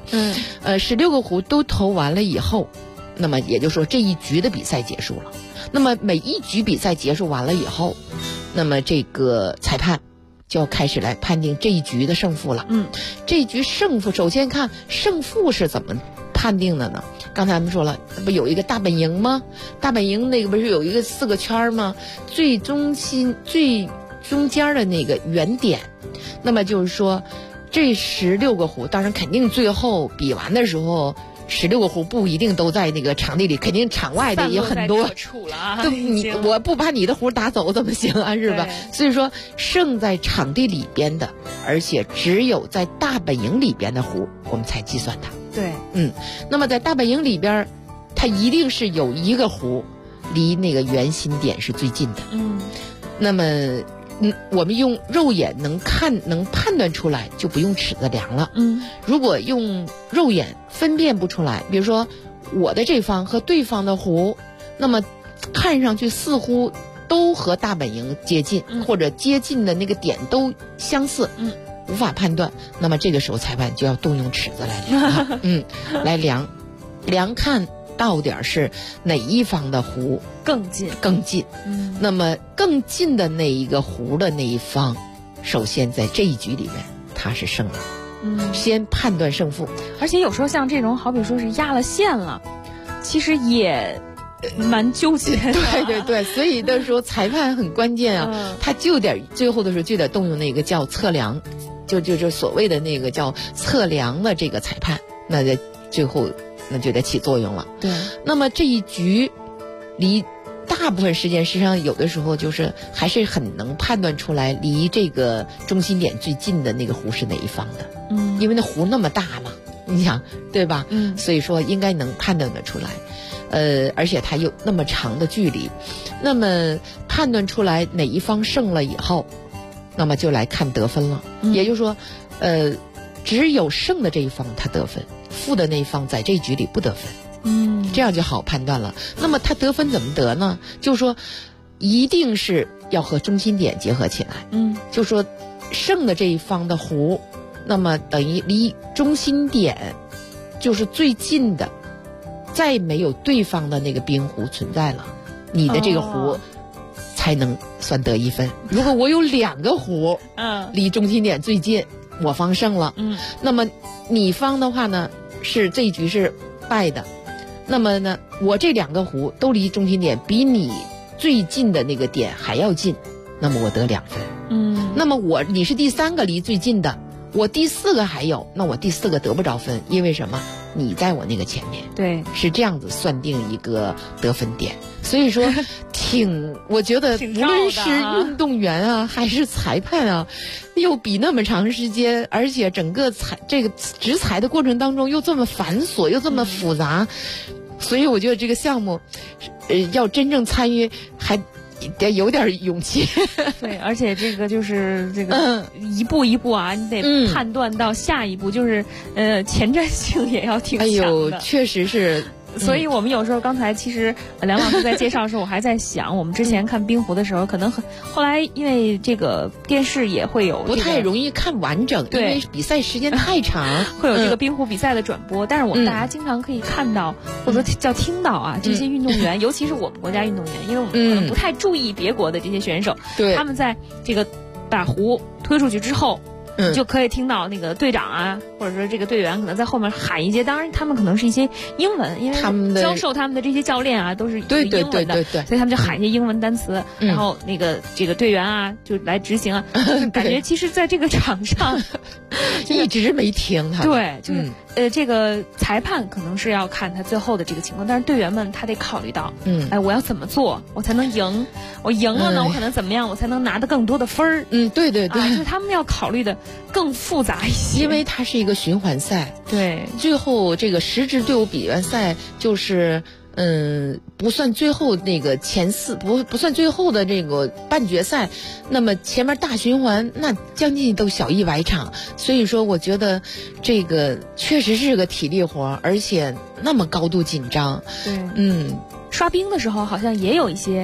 ，16个壶都投完了以后，那么也就是说这一局的比赛结束了。那么每一局比赛结束完了以后，那么这个裁判就要开始来判定这一局的胜负了。这一局胜负，首先看胜负是怎么判定的呢？刚才咱们说了，不有一个大本营吗？大本营那个不是有一个4个圈吗？最中间的那个圆点，那么就是说这16个壶，当然肯定最后比完的时候，16个壶不一定都在那个场地里，肯定场外的也很多。我不把你的壶打走怎么行啊？是吧？所以说胜在场地里边的，而且只有在大本营里边的壶，我们才计算它。 对， 那么在大本营里边，它一定是有一个壶离那个圆心点是最近的。那么我们用肉眼能判断出来，就不用尺子量了。如果用肉眼分辨不出来，比如说我的这方和对方的壶，那么看上去似乎都和大本营接近，或者接近的那个点都相似，无法判断，那么这个时候裁判就要动用尺子来量了。来量看到底是哪一方的壶更近。 那么更近的那一个壶的那一方，首先在这一局里面他是胜了。先判断胜负。 而且有时候像这种好比说是压了线了，其实也蛮纠结的。 对，所以的时候裁判很关键啊，他就得最后的时候就得动用那个叫测量，就所谓的那个叫测量的这个裁判，那在最后那就得起作用了。 对， 那么这一局离大部分时间，实际上有的时候就是还是很能判断出来离这个中心点最近的那个壶是哪一方的。因为那壶那么大嘛，你想对吧？所以说应该能判断得出来。而且它有那么长的距离，那么判断出来哪一方胜了以后，那么就来看得分了。也就是说，只有胜的这一方他得分，负的那一方在这一局里不得分。这样就好判断了。那么他得分怎么得呢？就是说，一定是要和中心点结合起来。就是说，胜的这一方的壶，那么等于离中心点就是最近的。再没有对方的那个冰壶存在了，你的这个壶才能算得1分。如果我有2个壶，离中心点最近，我方胜了。那么你方的话呢，是这一局是败的。那么呢，我这2个壶都离中心点比你最近的那个点还要近，那么我得2分。那么你是第3个离最近的，我第4个还有，那我第4个得不着分，因为什么？你在我那个前面。 对， 是这样子算定一个得分点。所以说我觉得无论是运动员啊还是裁判啊，又比那么长时间，而且整个这个执裁的过程当中又这么繁琐又这么复杂，所以我觉得这个项目要真正参与还得有点勇气。 对，而且这个就是这个一步一步啊，你得判断到下一步，就是前瞻性也要挺强的。 确实是。 所以我们有时候刚才其实梁老师在介绍的时候，我还在想，我们之前看冰壶的时候，可能后来因为这个电视也会有、 不太容易看完整，因为比赛时间太长， 会有这个冰壶比赛的转播。但是我们大家经常可以看到，或者说叫听到啊，这些运动员，尤其是我们国家运动员，因为我们可能不太注意别国的这些选手，他们在这个把壶推出去之后。就可以听到那个队长啊，或者说这个队员可能在后面喊一些，当然他们可能是一些英文，因为他们教授他们的这些教练啊都是英文的，所以他们就喊一些英文单词，然后那个这个队员啊就来执行啊，感觉其实在这个场上一直没停他。 对，就是这个裁判可能是要看他最后的这个情况，但是队员们他得考虑到，我要怎么做我才能赢？我赢了呢，我可能怎么样？我才能拿得更多的分儿？ 对， 就是他们要考虑的更复杂一些， 因为它是一个循环赛。 对， 最后这个10支队伍比完赛就是不算最后那个前4，不算最后的这个半决赛，那么前面大循环那将近都小100场，所以说我觉得这个确实是个体力活，而且那么高度紧张。 对，刷冰的时候好像也有一些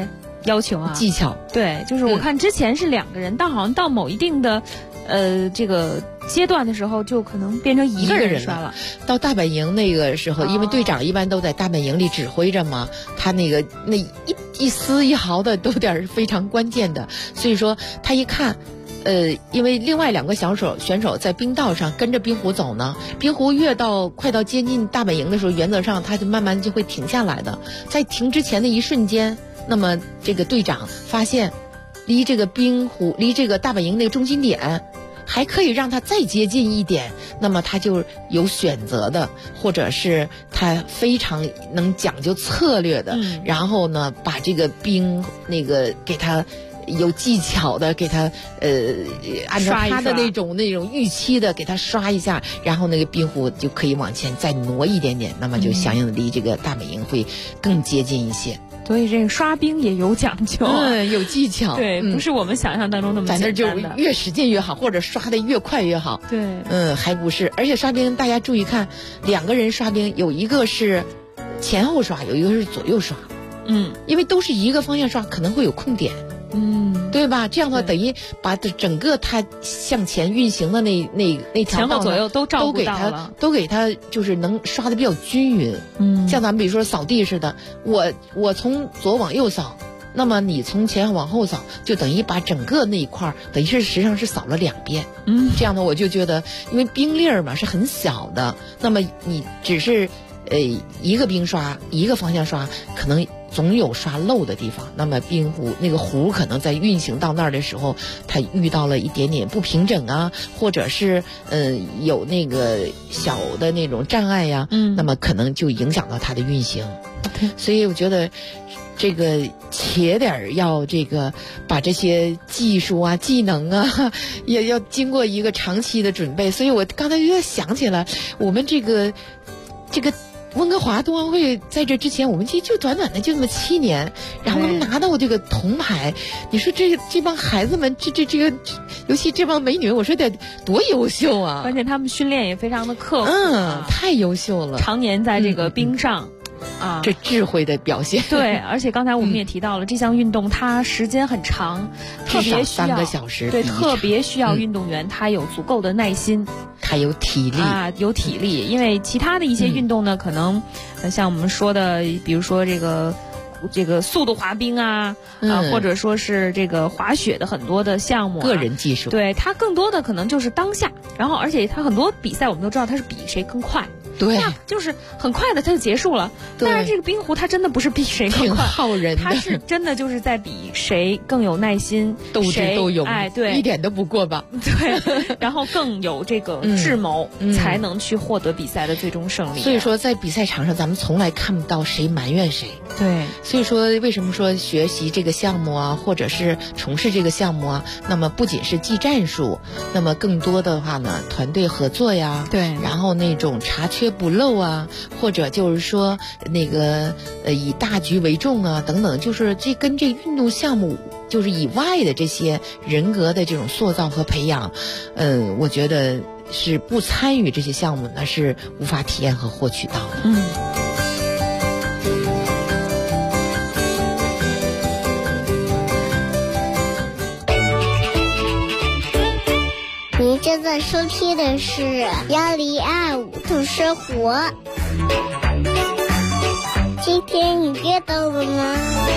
要求啊， 技巧。 对，就是我看之前是2个人，但好像到某一定的这个阶段的时候，就可能变成一个人刷了。 到大本营那个时候，因为队长一般都在大本营里指挥着嘛，他那一丝一毫的都点非常关键的，所以说他一看。因为另外2个选手在冰道上跟着冰壶走呢，冰壶快到接近大本营的时候，原则上他就慢慢就会停下来的。在停之前的一瞬间，那么这个队长发现，离这个大本营那个中心点，还可以让他再接近一点，那么他就有选择的，或者是他非常能讲究策略的，然后呢，把这个冰给他。有技巧的给他按照他的那种预期的给他刷一下，然后那个冰壶就可以往前再挪一点点，那么就相应的离这个大本营会更接近一些。 所以这个刷冰也有讲究， 有技巧， 对，不是我们想象当中那么简单的。 咱那就越使劲越好，或者刷的越快越好。 对， 还不是，而且刷冰大家注意看，2个人刷冰，有一个是前后刷，有一个是左右刷，因为都是一个方向刷，可能会有空点。对吧？这样的话等于把整个它向前运行的那条前后左右都照顾到了， 都给它就是能刷的比较均匀。像咱们比如说扫地似的，我从左往右扫，那么你从前往后扫，就等于把整个那一块等于是实际上是扫了2遍。这样的我就觉得，因为冰粒儿嘛是很小的，那么你只是一个冰刷一个方向刷，可能总有刷漏的地方，那么冰壶那个壶可能在运行到那儿的时候，它遇到了一点点不平整啊，或者是有那个小的那种障碍呀，那么可能就影响到它的运行。所以我觉得这个且点要这个把这些技术啊、技能啊，也要经过一个长期的准备。所以我刚才就想起来，我们这个。温哥华冬奥会在这之前，我们就短短的就这么7年，然后能拿到这个铜牌，你说这帮孩子们，这个，尤其这帮美女，我说得多优秀啊！ 而且他们训练也非常的刻苦， 太优秀了， 常年在这个冰上。 这智慧的表现。 对，而且刚才我们也提到了，这项运动它时间很长，特别需要 3个小时， 对，特别需要运动员他有足够的耐心， 他有体力有体力。因为其他的一些运动呢，可能像我们说的，比如说这个速度滑冰或者说是这个滑雪的很多的项目， 个人技术， 对，它更多的可能就是当下，然后而且它很多比赛我们都知道它是比谁更快。 对， 就是很快的它就结束了。但是这个冰壶它真的不是比谁更快， 挺耗人的， 它是真的就是在比谁更有耐心， 斗智斗勇， 对， 一点都不过吧？ 对，然后更有这个智谋，才能去获得比赛的最终胜利。 所以说，在比赛场上，咱们从来看不到谁埋怨谁。 对， 所以说为什么说学习这个项目啊，或者是从事这个项目啊，那么不仅是技战术，那么更多的话呢，团队合作呀， 对， 然后那种查缺补漏啊，或者就是说那个以大局为重啊等等，就是这跟这运动项目就是以外的这些人格的这种塑造和培养，我觉得是不参与这些项目呢是无法体验和获取到的。 您正在收听的是1025度生活。今天你阅到了吗？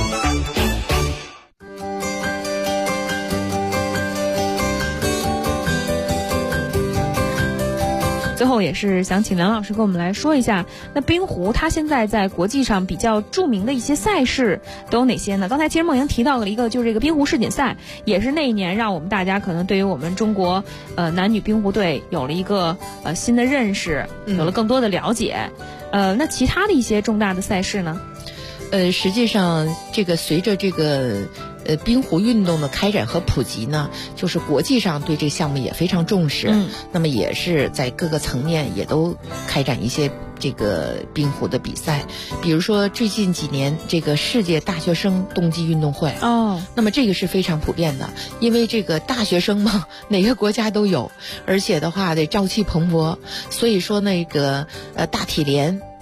最后也是想请梁老师跟我们来说一下，那冰壶它现在在国际上比较著名的一些赛事都有哪些呢？刚才其实梦莹提到了一个，就是这个冰壶世锦赛，也是那一年让我们大家可能对于我们中国男女冰壶队有了一个新的认识，有了更多的了解。那其他的一些重大的赛事呢？ 实际上这个随着这个冰壶运动的开展和普及呢，就是国际上对这个项目也非常重视，那么也是在各个层面也都开展一些这个冰壶的比赛，比如说最近几年这个世界大学生冬季运动会那么这个是非常普遍的，因为这个大学生嘛，哪个国家都有，而且的话得朝气蓬勃，所以说那个大体连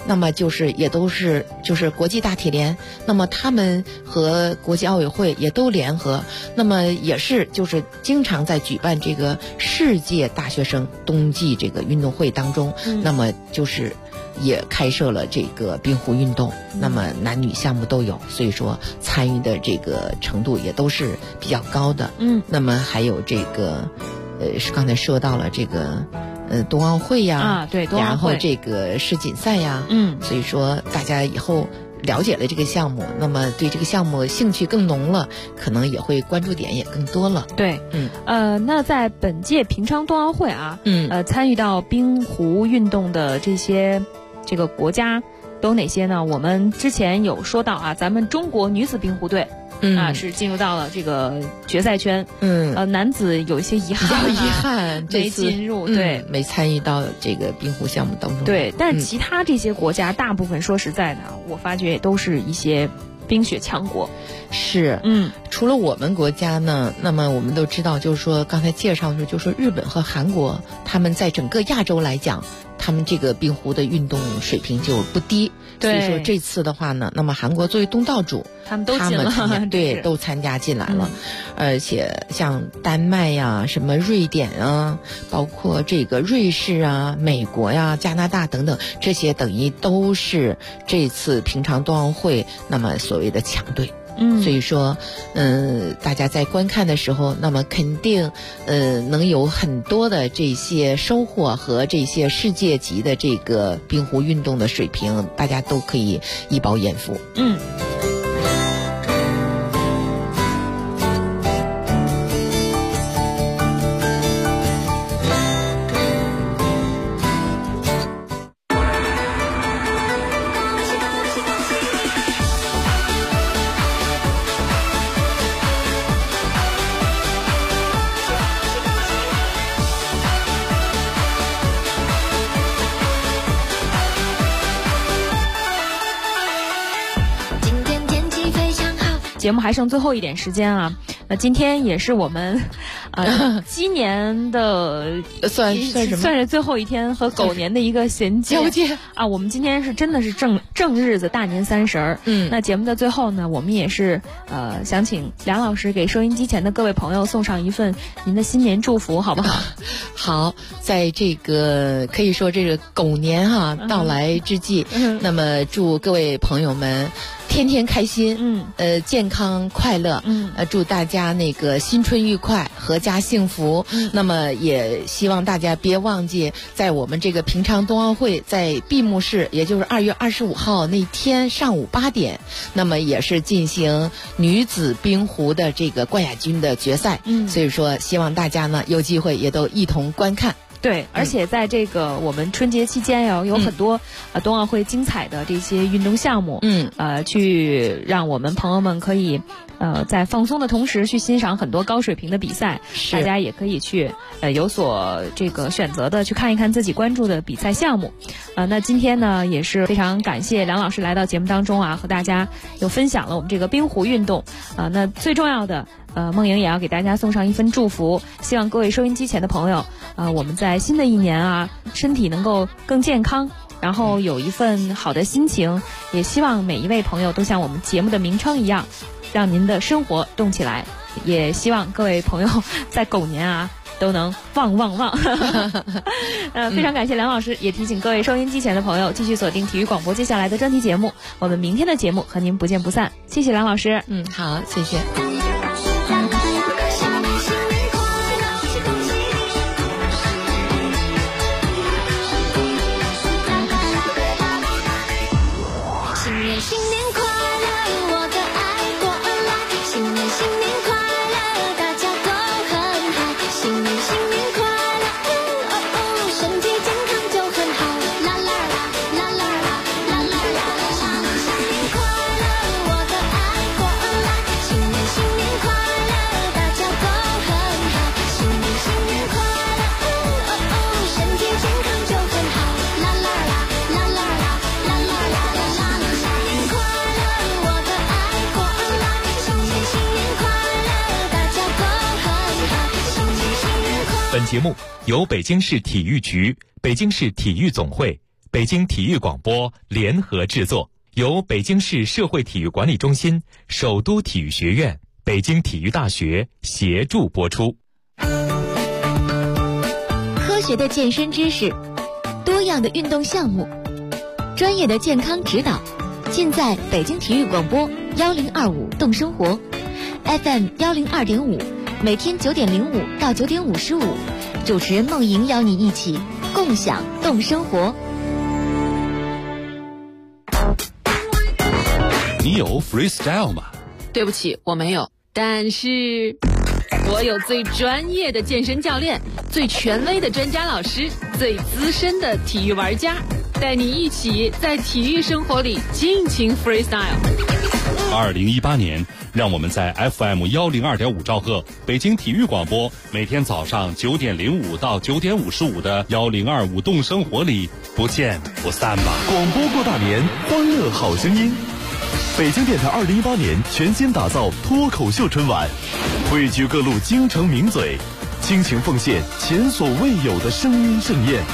那么也都是国际大体联，那么他们和国际奥委会也都联合，那么也是经常在举办这个世界大学生冬季这个运动会当中，那么也开设了这个冰壶运动，那么男女项目都有，所以说参与的这个程度也都是比较高的。那么还有这个是刚才说到了这个冬奥会呀， 对，冬奥会， 然后这个世锦赛呀，所以说大家以后了解了这个项目，那么对这个项目兴趣更浓了，可能也会关注点也更多了。 对，那在本届平昌冬奥会啊，参与到冰壶运动的这个国家都哪些呢？我们之前有说到啊，咱们中国女子冰壶队是进入到了这个决赛圈。男子有一些遗憾，没进入，对， 没参与到这个冰壶项目当中。 对，但其他这些国家大部分说实在的，我发觉也都是一些冰雪强国。 是，除了我们国家呢，那么我们都知道，刚才介绍的时候，日本和韩国，他们在整个亚洲来讲，他们这个冰壶的运动水平就不低。所以说这次的话呢，那么韩国作为东道主， 他们都进了， 对，都参加进来了。而且像丹麦呀、什么瑞典啊，包括这个瑞士啊、美国呀、加拿大等等，这些等于都是这次平昌冬奥会那么所谓的强队。所以说大家在观看的时候，那么肯定能有很多的这些收获和这些世界级的这个冰壶运动的水平，大家都可以一饱眼福。 节目还剩最后一点时间啊，那今天也是我们鸡年的算是最后一天和狗年的一个衔接啊。我们今天是真的是正日子，大年30。那节目的最后呢，我们也是想请梁老师给收音机前的各位朋友送上一份您的新年祝福，好不好？ 好，在这个可以说这个狗年到来之际，那么祝各位朋友们天天开心，健康快乐，祝大家那个新春愉快，阖家幸福。那么也希望大家别忘记，在我们这个平昌冬奥会在闭幕式，也就是2月25号那天上午8点，那么也是进行女子冰壶的这个冠亚军的决赛。所以说希望大家呢有机会也都一同观看。 对，而且在这个我们春节期间有很多冬奥会精彩的这些运动项目，去让我们朋友们可以在放松的同时去欣赏很多高水平的比赛。大家也可以去有所这个选择的去看一看自己关注的比赛项目。那今天呢也是非常感谢梁老师来到节目当中和大家又分享了我们这个冰壶运动。那最重要的梦莹也要给大家送上一份祝福，希望各位收音机前的朋友我们在新的一年身体能够更健康，然后有一份好的心情，也希望每一位朋友都像我们节目的名称一样，让您的生活动起来。也希望各位朋友在狗年都能旺旺旺。非常感谢梁老师，也提醒各位收音机前的朋友继续锁定体育广播接下来的专题节目，我们明天的节目和您不见不散。谢谢梁老师。 好，谢谢。 本节目由北京市体育局、北京市体育总会、 北京体育广播联合制作，由北京市社会体育管理中心、首都体育学院、北京体育大学协助播出。 科学的健身知识，多样的运动项目，专业的健康指导，尽在北京体育广播1025动生活 FM 102.5，每天9点05到9点55，主持人梦莹邀你一起共享动生活。 你有 freestyle 吗？ 对不起，我没有，但是我有最专业的健身教练，最权威的专家老师，最资深的体育玩家，带你一起在体育生活里尽情 freestyle。 2018年，让我们在 FM 102.5兆赫北京体育广播每天早上9点05到9点55的1025动生活里不见不散吧！ 广播过大年，欢乐好声音。北京电台2018年全新打造脱口秀春晚，汇聚各路京城名嘴，倾情奉献前所未有的声音盛宴。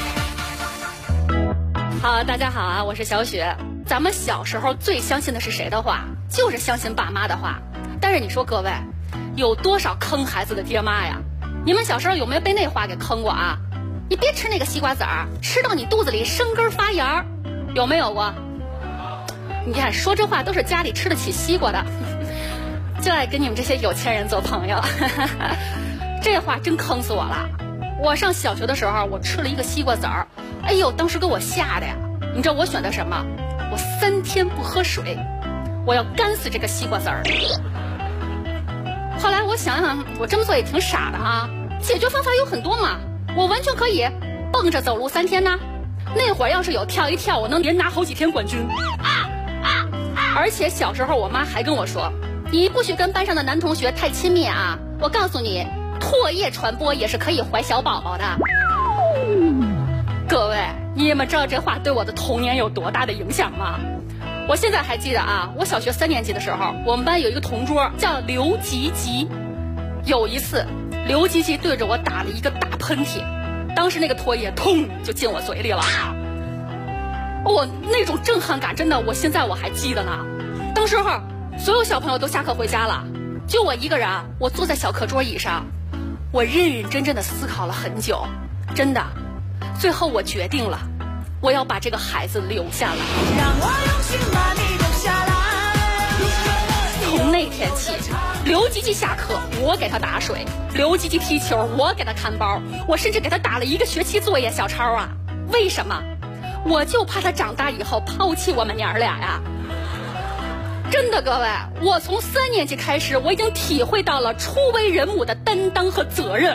好，大家好啊，我是小雪。咱们小时候最相信的是谁的话？就是相信爸妈的话。但是你说各位，有多少坑孩子的爹妈呀？你们小时候有没有被那话给坑过啊？你别吃那个西瓜籽儿，吃到你肚子里生根发芽，有没有过？你看说这话都是家里吃得起西瓜的，就爱跟你们这些有钱人做朋友。这话真坑死我了。我上小学的时候，我吃了一个西瓜籽儿，哎呦，当时给我吓的呀！你知道我选的什么？我3天不喝水，我要干死这个西瓜籽儿。后来我想想，我这么做也挺傻的啊，解决方法有很多嘛，我完全可以蹦着走路3天呢。那会儿要是有跳一跳，我能连拿好几天冠军。而且小时候我妈还跟我说，你不许跟班上的男同学太亲密啊，我告诉你，唾液传播也是可以怀小宝宝的。各位，你们知道这话对我的童年有多大的影响吗？我现在还记得啊，我小学3年级的时候，我们班有一个同桌叫刘吉吉。有一次，刘吉吉对着我打了一个大喷嚏，当时那个唾液砰就进我嘴里了。我那种震撼感，真的，我现在我还记得呢。当时候所有小朋友都下课回家了，就我一个人，我坐在小课桌椅上，我认认真真的思考了很久，真的，最后我决定了，我要把这个孩子留下来。让我用心把你留下来。从那天起，刘吉吉下课我给他打水，刘吉吉踢球我给他看包，我甚至给他打了1个学期作业小抄啊。为什么？我就怕他长大以后抛弃我们娘俩呀。真的，各位，我从3年级开始，我已经体会到了初为人母的担当和责任。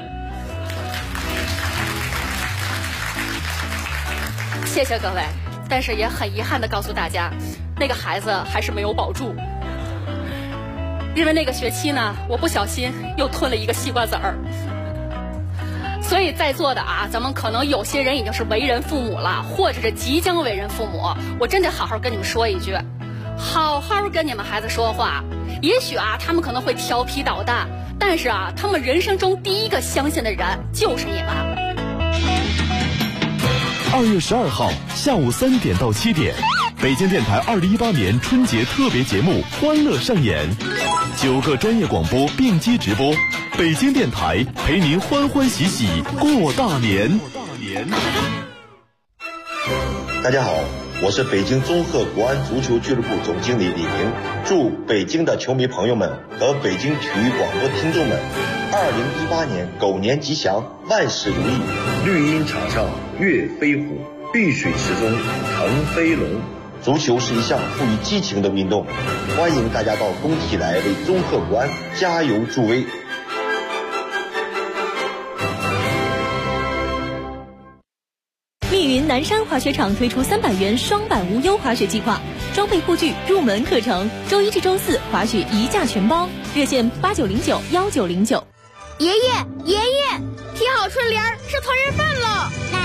谢谢各位，但是也很遗憾的告诉大家，那个孩子还是没有保住。因为那个学期呢，我不小心又吞了1个西瓜籽儿。所以在座的啊，咱们可能有些人已经是为人父母了，或者是即将为人父母，我真得好好跟你们说一句，好好跟你们孩子说话。也许啊，他们可能会调皮捣蛋，但是啊，他们人生中第一个相信的人就是你们。 2月12号下午3点到7点，北京电台2018年春节特别节目《欢乐上演》，9个专业广播并机直播，北京电台陪您欢欢喜喜过大年。 大家好，我是北京综合国安足球俱乐部总经理李明，祝北京的球迷朋友们和北京体育广播听众们2018年狗年吉祥，万事如意。绿茵场上跃飞虎，碧水池中腾飞龙。足球是一项富于激情的运动，欢迎大家到工体来为综合国安加油助威。 密云南山滑雪场推出300元双板无忧滑雪计划，装备护具、入门课程，周1至周4滑雪1价全包，热线89091909。 爷爷，提好春联，吃团圆饭了。